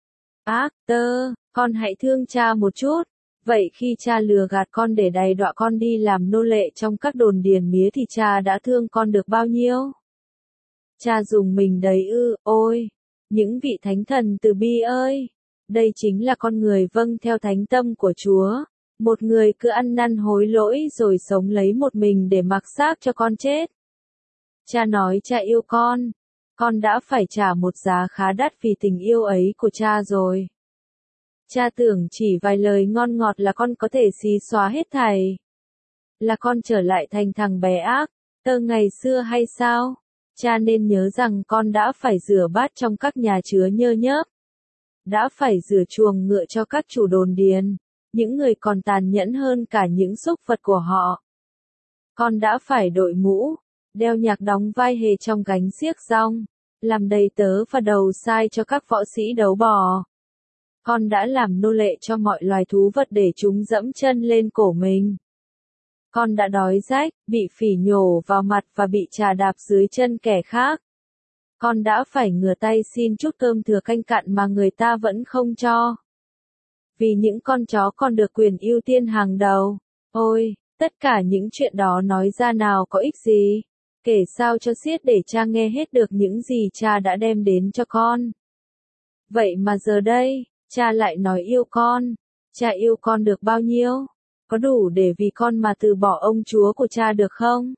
Ác tơ, con hãy thương cha một chút. Vậy khi cha lừa gạt con để đày đọa con đi làm nô lệ trong các đồn điền mía thì cha đã thương con được bao nhiêu? Cha dùng mình đấy ư, ôi, những vị thánh thần từ bi ơi, đây chính là con người vâng theo thánh tâm của Chúa, một người cứ ăn năn hối lỗi rồi sống lấy một mình để mặc xác cho con chết. Cha nói cha yêu con đã phải trả một giá khá đắt vì tình yêu ấy của cha rồi. Cha tưởng chỉ vài lời ngon ngọt là con có thể xí xóa hết thảy. Là con trở lại thành thằng bé ác, tơ ngày xưa hay sao? Cha nên nhớ rằng con đã phải rửa bát trong các nhà chứa nhơ nhớp. Đã phải rửa chuồng ngựa cho các chủ đồn điền, những người còn tàn nhẫn hơn cả những súc vật của họ. Con đã phải đội mũ, đeo nhạc đóng vai hề trong gánh xiếc rong, làm đầy tớ và đầu sai cho các võ sĩ đấu bò. Con đã làm nô lệ cho mọi loài thú vật để chúng dẫm chân lên cổ mình. Con đã đói rách, bị phỉ nhổ vào mặt và bị trà đạp dưới chân kẻ khác. Con đã phải ngửa tay xin chút cơm thừa canh cặn mà người ta vẫn không cho. Vì những con chó con được quyền ưu tiên hàng đầu. Ôi, tất cả những chuyện đó nói ra nào có ích gì. Kể sao cho xiết để cha nghe hết được những gì cha đã đem đến cho con. Vậy mà giờ đây, cha lại nói yêu con. Cha yêu con được bao nhiêu? Có đủ để vì con mà từ bỏ ông Chúa của cha được không?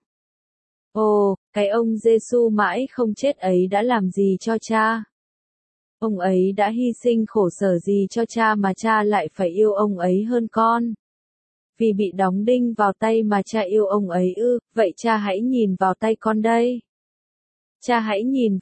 Ồ, cái ông Giêsu mãi không chết ấy đã làm gì cho cha? Ông ấy đã hy sinh khổ sở gì cho cha mà cha lại phải yêu ông ấy hơn con? Vì bị đóng đinh vào tay mà cha yêu ông ấy ư? Vậy cha hãy nhìn vào tay con đây. Cha hãy nhìn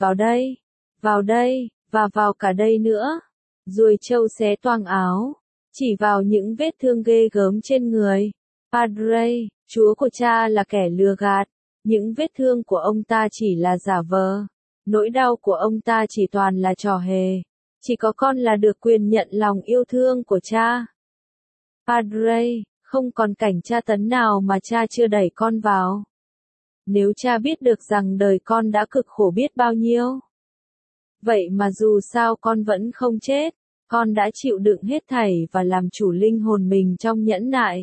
vào đây, và vào cả đây nữa. Ruồi trâu xé toang áo, chỉ vào những vết thương ghê gớm trên người. Padre, Chúa của cha là kẻ lừa gạt. Những vết thương của ông ta chỉ là giả vờ. Nỗi đau của ông ta chỉ toàn là trò hề. Chỉ có con là được quyền nhận lòng yêu thương của cha. Padre, không còn cảnh tra tấn nào mà cha chưa đẩy con vào. Nếu cha biết được rằng đời con đã cực khổ biết bao nhiêu. Vậy mà dù sao con vẫn không chết. Con đã chịu đựng hết thảy và làm chủ linh hồn mình trong nhẫn nại.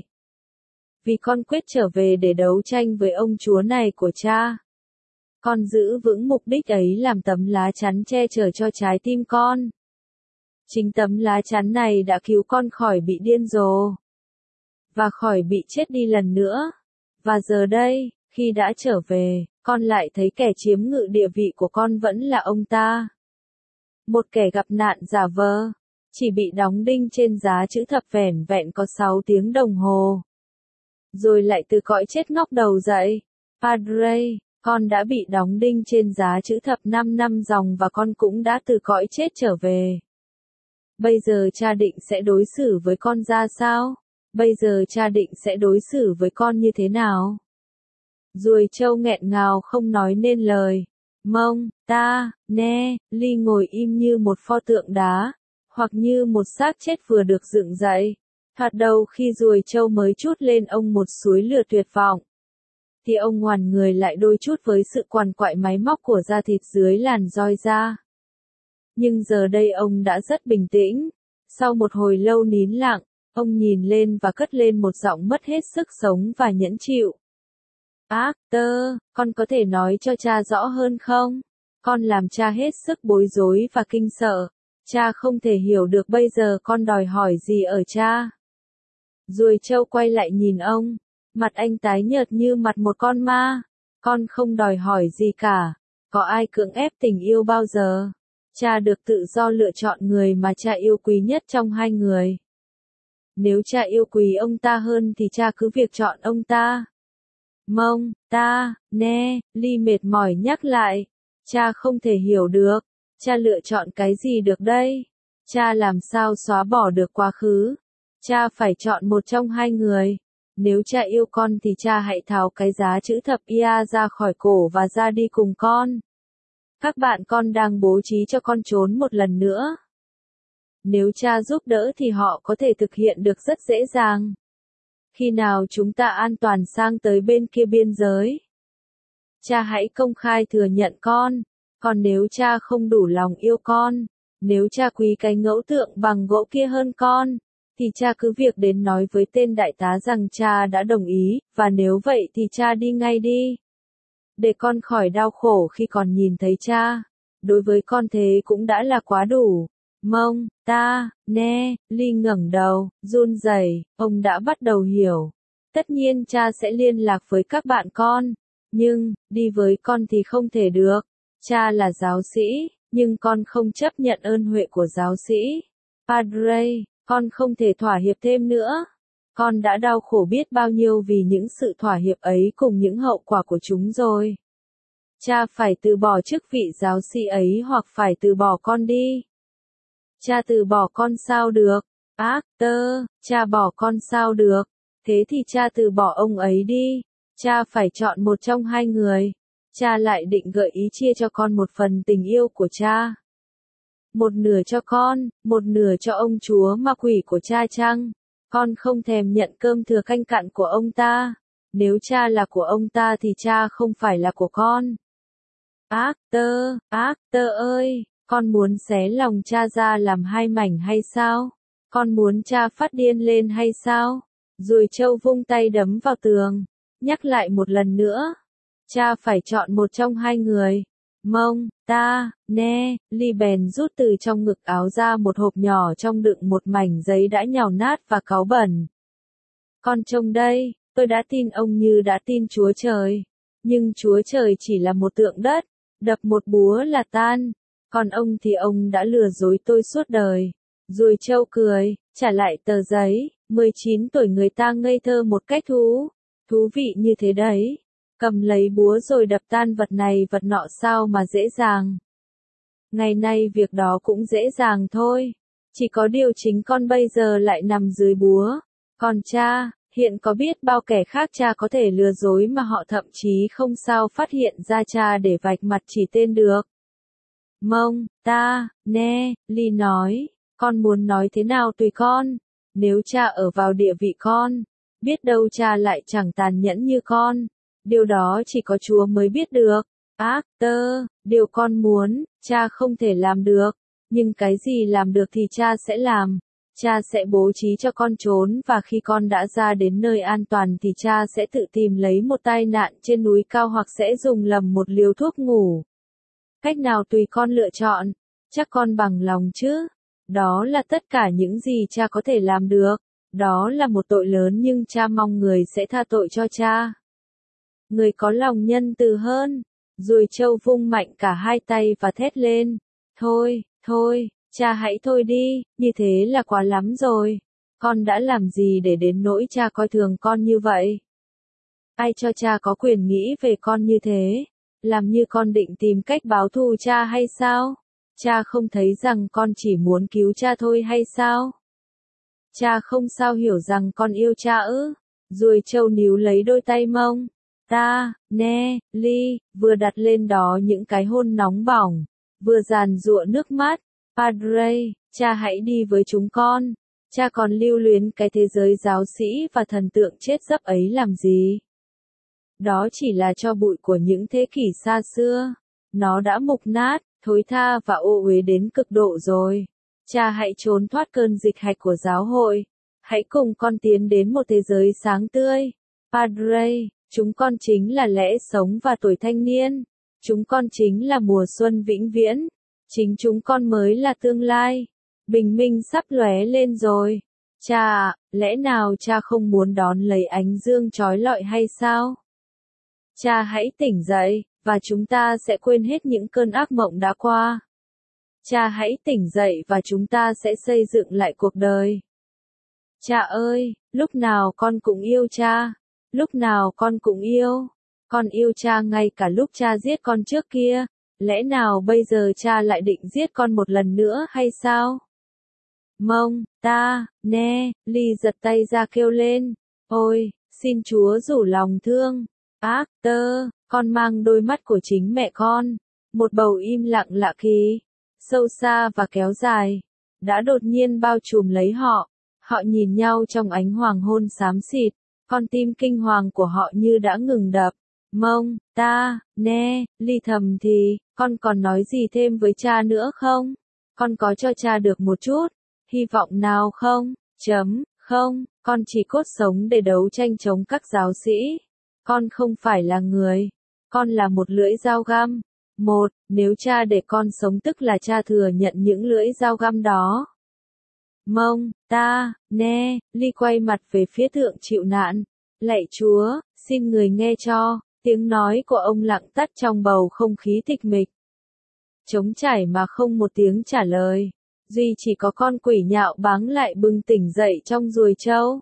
Vì con quyết trở về để đấu tranh với ông Chúa này của cha. Con giữ vững mục đích ấy làm tấm lá chắn che chở cho trái tim con. Chính tấm lá chắn này đã cứu con khỏi bị điên rồ. Và khỏi bị chết đi lần nữa. Và giờ đây, khi đã trở về, con lại thấy kẻ chiếm ngự địa vị của con vẫn là ông ta. Một kẻ gặp nạn giả vờ. Chỉ bị đóng đinh trên giá chữ thập vẻn vẹn có 6 tiếng đồng hồ. Rồi lại từ cõi chết ngóc đầu dậy. Padre, con đã bị đóng đinh trên giá chữ thập 5 năm dòng và con cũng đã từ cõi chết trở về. Bây giờ cha định sẽ đối xử với con ra sao? Bây giờ cha định sẽ đối xử với con như thế nào? Ruồi trâu nghẹn ngào không nói nên lời. Mông, ta, ne, ly ngồi im như một pho tượng đá, hoặc như một xác chết vừa được dựng dậy. Thoạt đầu khi ruồi trâu mới trút lên ông một suối lửa tuyệt vọng, thì ông ngoằn người lại đôi chút với sự quằn quại máy móc của da thịt dưới làn roi da. Nhưng giờ đây ông đã rất bình tĩnh. Sau một hồi lâu nín lặng, ông nhìn lên và cất lên một giọng mất hết sức sống và nhẫn chịu. Arthur, con có thể nói cho cha rõ hơn không? Con làm cha hết sức bối rối và kinh sợ. Cha không thể hiểu được bây giờ con đòi hỏi gì ở cha. Ruồi trâu quay lại nhìn ông. Mặt anh tái nhợt như mặt một con ma. Con không đòi hỏi gì cả. Có ai cưỡng ép tình yêu bao giờ? Cha được tự do lựa chọn người mà cha yêu quý nhất trong hai người. Nếu cha yêu quý ông ta hơn thì cha cứ việc chọn ông ta. Mông, ta, ne, ly mệt mỏi nhắc lại. Cha không thể hiểu được. Cha lựa chọn cái gì được đây? Cha làm sao xóa bỏ được quá khứ? Cha phải chọn một trong hai người. Nếu cha yêu con thì cha hãy tháo cái giá chữ thập ia ra khỏi cổ và ra đi cùng con. Các bạn con đang bố trí cho con trốn một lần nữa. Nếu cha giúp đỡ thì họ có thể thực hiện được rất dễ dàng. Khi nào chúng ta an toàn sang tới bên kia biên giới, cha hãy công khai thừa nhận con. Còn nếu cha không đủ lòng yêu con, nếu cha quý cái ngẫu tượng bằng gỗ kia hơn con, thì cha cứ việc đến nói với tên đại tá rằng cha đã đồng ý, và nếu vậy thì cha đi ngay đi. Để con khỏi đau khổ khi còn nhìn thấy cha. Đối với con thế cũng đã là quá đủ. Mông, ta, ne, ly ngẩng đầu, run rẩy, ông đã bắt đầu hiểu. Tất nhiên cha sẽ liên lạc với các bạn con. Nhưng, đi với con thì không thể được. Cha là giáo sĩ, nhưng con không chấp nhận ơn huệ của giáo sĩ. Padre, con không thể thỏa hiệp thêm nữa. Con đã đau khổ biết bao nhiêu vì những sự thỏa hiệp ấy cùng những hậu quả của chúng rồi. Cha phải từ bỏ chức vị giáo sĩ ấy hoặc phải từ bỏ con đi. Cha từ bỏ con sao được? Arthur, cha bỏ con sao được? Thế thì cha từ bỏ ông ấy đi. Cha phải chọn một trong hai người. Cha lại định gợi ý chia cho con một phần tình yêu của cha. Một nửa cho con, một nửa cho ông Chúa ma quỷ của cha chăng? Con không thèm nhận cơm thừa canh cặn của ông ta. Nếu cha là của ông ta thì cha không phải là của con. Arthur ơi, con muốn xé lòng cha ra làm hai mảnh hay sao? Con muốn cha phát điên lên hay sao? Rồi Châu vung tay đấm vào tường, nhắc lại một lần nữa. Cha phải chọn một trong hai người. Mông, ta, nè, Ly bèn rút từ trong ngực áo ra một hộp nhỏ trong đựng một mảnh giấy đã nhàu nát và cáu bẩn. Con trông đây, tôi đã tin ông như đã tin Chúa Trời. Nhưng Chúa Trời chỉ là một tượng đất, đập một búa là tan. Còn ông thì ông đã lừa dối tôi suốt đời. Rồi Châu cười, trả lại tờ giấy. 19 tuổi người ta ngây thơ một cách thú vị như thế đấy. Cầm lấy búa rồi đập tan vật này vật nọ sao mà dễ dàng. Ngày nay việc đó cũng dễ dàng thôi. Chỉ có điều chính con bây giờ lại nằm dưới búa. Còn cha, hiện có biết bao kẻ khác cha có thể lừa dối mà họ thậm chí không sao phát hiện ra cha để vạch mặt chỉ tên được. Mông, ta, nè, Ly nói, con muốn nói thế nào tùy con. Nếu cha ở vào địa vị con, biết đâu cha lại chẳng tàn nhẫn như con. Điều đó chỉ có Chúa mới biết được. Arthur, điều con muốn, cha không thể làm được. Nhưng cái gì làm được thì cha sẽ làm. Cha sẽ bố trí cho con trốn và khi con đã ra đến nơi an toàn thì cha sẽ tự tìm lấy một tai nạn trên núi cao hoặc sẽ dùng lầm một liều thuốc ngủ. Cách nào tùy con lựa chọn. Chắc con bằng lòng chứ? Đó là tất cả những gì cha có thể làm được. Đó là một tội lớn nhưng cha mong người sẽ tha tội cho cha. Người có lòng nhân từ hơn. Rồi Châu vung mạnh cả hai tay và thét lên. Thôi, cha hãy thôi đi, như thế là quá lắm rồi. Con đã làm gì để đến nỗi cha coi thường con như vậy? Ai cho cha có quyền nghĩ về con như thế? Làm như con định tìm cách báo thù cha hay sao? Cha không thấy rằng con chỉ muốn cứu cha thôi hay sao? Cha không sao hiểu rằng con yêu cha ư? Rồi Châu níu lấy đôi tay Mông, ta, nè, Ly, vừa đặt lên đó những cái hôn nóng bỏng, vừa giàn giụa nước mắt. Padre, cha hãy đi với chúng con. Cha còn lưu luyến cái thế giới giáo sĩ và thần tượng chết dấp ấy làm gì? Đó chỉ là tro bụi của những thế kỷ xa xưa. Nó đã mục nát, thối tha và ô uế đến cực độ rồi. Cha hãy trốn thoát cơn dịch hạch của giáo hội. Hãy cùng con tiến đến một thế giới sáng tươi. Padre, chúng con chính là lẽ sống và tuổi thanh niên. Chúng con chính là mùa xuân vĩnh viễn. Chính chúng con mới là tương lai. Bình minh sắp lóe lên rồi. Cha ạ, lẽ nào cha không muốn đón lấy ánh dương chói lọi hay sao? Cha hãy tỉnh dậy, và chúng ta sẽ quên hết những cơn ác mộng đã qua. Cha hãy tỉnh dậy và chúng ta sẽ xây dựng lại cuộc đời. Cha ơi, lúc nào con cũng yêu cha. Lúc nào con cũng yêu. Con yêu cha ngay cả lúc cha giết con trước kia. Lẽ nào bây giờ cha lại định giết con một lần nữa hay sao? Mông, ta, nè, Ly giật tay ra kêu lên. Ôi, xin Chúa rủ lòng thương. Arthur, con mang đôi mắt của chính mẹ con. Một bầu im lặng lạ kỳ, sâu xa và kéo dài, đã đột nhiên bao trùm lấy họ. Họ nhìn nhau trong ánh hoàng hôn xám xịt. Con tim kinh hoàng của họ như đã ngừng đập. Mông, ta, nè, Ly thầm thì, con còn nói gì thêm với cha nữa không? Con có cho cha được một chút hy vọng nào không? Không, con chỉ cốt sống để đấu tranh chống các giáo sĩ. Con không phải là người. Con là một lưỡi dao găm. Nếu cha để con sống tức là cha thừa nhận những lưỡi dao găm đó. Mông, ta, nè, Ly quay mặt về phía thượng chịu nạn. Lạy Chúa, xin người nghe cho. Tiếng nói của ông lặng tắt trong bầu không khí tịch mịch. Trống trải mà không một tiếng trả lời. Duy chỉ có con quỷ nhạo báng lại bừng tỉnh dậy trong ruồi trâu.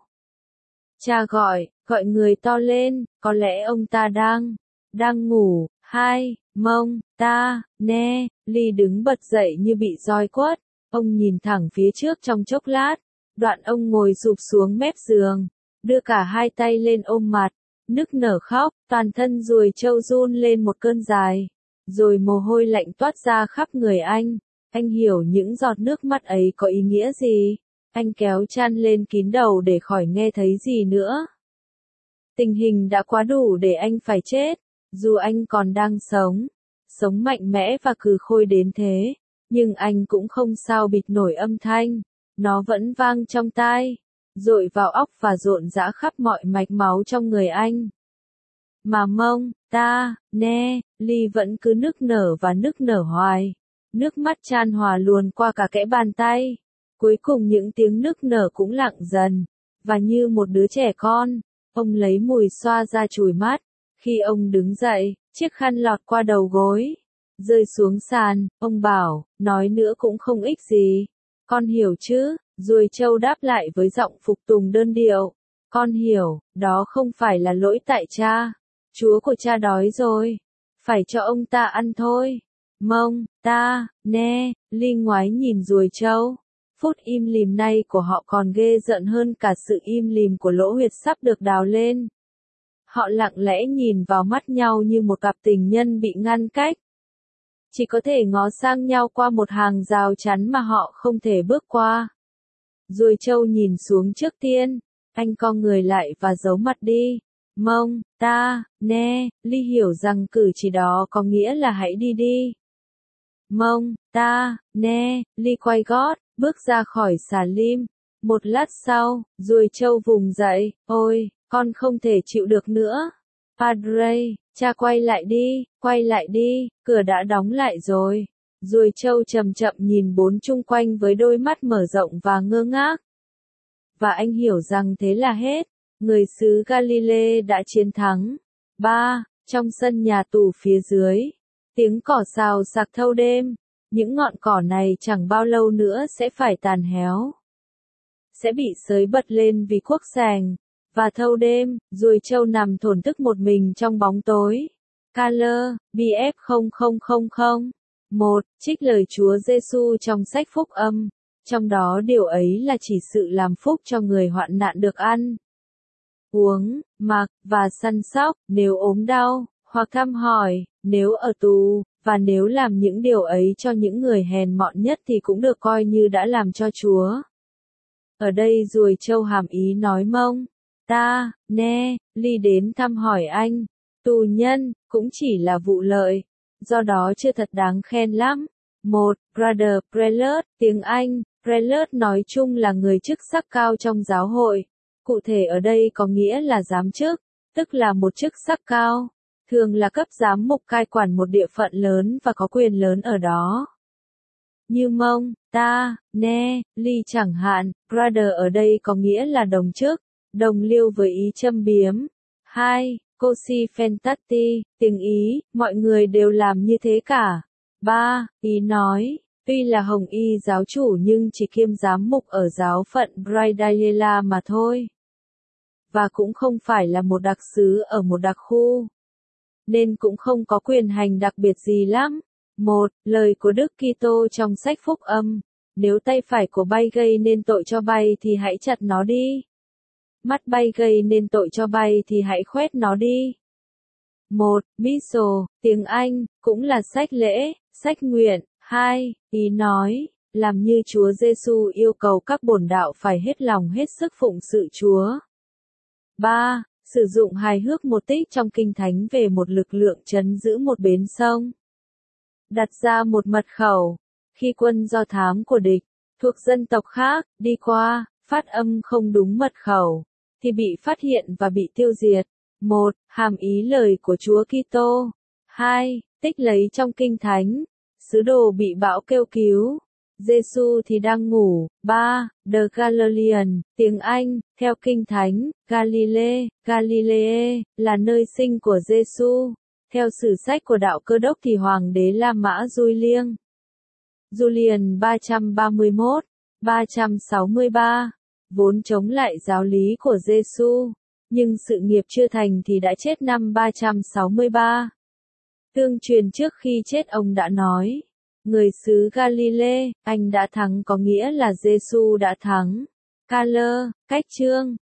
Cha gọi người to lên, có lẽ ông ta đang ngủ. Mông, ta, nè, Ly đứng bật dậy như bị roi quất. Ông nhìn thẳng phía trước trong chốc lát. Đoạn ông ngồi sụp xuống mép giường, đưa cả hai tay lên ôm mặt, nức nở khóc, toàn thân ruồi trâu run lên một cơn dài. Rồi mồ hôi lạnh toát ra khắp người anh. Anh hiểu những giọt nước mắt ấy có ý nghĩa gì. Anh kéo chăn lên kín đầu để khỏi nghe thấy gì nữa. Tình hình đã quá đủ để anh phải chết. Dù anh còn đang sống mạnh mẽ và cừ khôi đến thế, nhưng anh cũng không sao bịt nổi âm thanh. Nó vẫn vang trong tai, dội vào óc và rộn rã khắp mọi mạch máu trong người anh. Mà mông, ta, nè, Ly vẫn cứ nức nở và nức nở hoài. Nước mắt chan hòa luồn qua cả kẽ bàn tay. Cuối cùng những tiếng nức nở cũng lặng dần. Và như một đứa trẻ con, ông lấy mùi xoa ra chùi mắt. Khi ông đứng dậy, chiếc khăn lọt qua đầu gối, rơi xuống sàn, ông bảo, nói nữa cũng không ích gì. Con hiểu chứ? Ruồi trâu đáp lại với giọng phục tùng đơn điệu. Con hiểu, đó không phải là lỗi tại cha. Chúa của cha đói rồi. Phải cho ông ta ăn thôi. Mông, ta, nè, Ly ngoái nhìn ruồi trâu. Phút im lìm này của họ còn ghê rợn hơn cả sự im lìm của lỗ huyệt sắp được đào lên. Họ lặng lẽ nhìn vào mắt nhau như một cặp tình nhân bị ngăn cách. Chỉ có thể ngó sang nhau qua một hàng rào chắn mà họ không thể bước qua. Ruồi trâu nhìn xuống trước tiên, anh co người lại và giấu mặt đi. Mông, ta, nè, Ly hiểu rằng cử chỉ đó có nghĩa là hãy đi đi. Mông, ta, nè, Ly quay gót, bước ra khỏi xà lim. Một lát sau, ruồi trâu vùng dậy, ôi, con không thể chịu được nữa. Padre, cha quay lại đi, cửa đã đóng lại rồi. Ruồi trâu chậm chậm nhìn bốn chung quanh với đôi mắt mở rộng và ngơ ngác. Và anh hiểu rằng thế là hết. Người xứ Galilee đã chiến thắng. Trong sân nhà tù phía dưới, tiếng cỏ xào xạc thâu đêm. Những ngọn cỏ này chẳng bao lâu nữa sẽ phải tàn héo. Sẽ bị xới bật lên vì cuốc sành. Và thâu đêm, ruồi trâu nằm thổn thức một mình trong bóng tối. Caller, BF 0000. Trích lời Chúa Giêsu trong sách Phúc Âm. Trong đó điều ấy là chỉ sự làm phúc cho người hoạn nạn được ăn, uống, mặc, và săn sóc, nếu ốm đau, hoặc thăm hỏi, nếu ở tù, và nếu làm những điều ấy cho những người hèn mọn nhất thì cũng được coi như đã làm cho Chúa. Ở đây ruồi trâu hàm ý nói mông, ta, nè, Ly đến thăm hỏi anh. Tù nhân, cũng chỉ là vụ lợi, do đó chưa thật đáng khen lắm. Brother Prelate, tiếng Anh, Prelate nói chung là người chức sắc cao trong giáo hội. Cụ thể ở đây có nghĩa là giám chức, tức là một chức sắc cao, thường là cấp giám mục cai quản một địa phận lớn và có quyền lớn ở đó. Như mông, ta, nè, Ly chẳng hạn, brother ở đây có nghĩa là đồng chức, đồng liêu với ý châm biếm. Così fan tutti, tiếng Ý, mọi người đều làm như thế cả. Ý nói, tuy là hồng y giáo chủ nhưng chỉ kiêm giám mục ở giáo phận Braidalela mà thôi. Và cũng không phải là một đặc xứ ở một đặc khu. Nên cũng không có quyền hành đặc biệt gì lắm. Lời của Đức Kitô trong sách Phúc Âm, nếu tay phải của bay gây nên tội cho bay thì hãy chặt nó đi. Mắt bay gây nên tội cho bay thì hãy khoét nó đi. Missal, tiếng Anh, cũng là sách lễ, sách nguyện. Ý nói, làm như Chúa Giêsu yêu cầu các bổn đạo phải hết lòng hết sức phụng sự Chúa. Sử dụng hài hước một tích trong Kinh Thánh về một lực lượng trấn giữ một bến sông. Đặt ra một mật khẩu, khi quân do thám của địch, thuộc dân tộc khác, đi qua, phát âm không đúng mật khẩu, thì bị phát hiện và bị tiêu diệt. Hàm ý lời của Chúa Kitô. Tích lấy trong Kinh Thánh, sứ đồ bị bão kêu cứu. Giêsu thì đang ngủ. The Galilean, tiếng Anh, theo Kinh Thánh, Galilee, là nơi sinh của Giêsu. Theo sử sách của đạo Cơ Đốc thì hoàng đế La Mã Julian 363, vốn chống lại giáo lý của Giêsu, nhưng sự nghiệp chưa thành thì đã chết năm 363. Tương truyền trước khi chết ông đã nói, người xứ Galilee, anh đã thắng có nghĩa là Giêsu đã thắng. Cách chương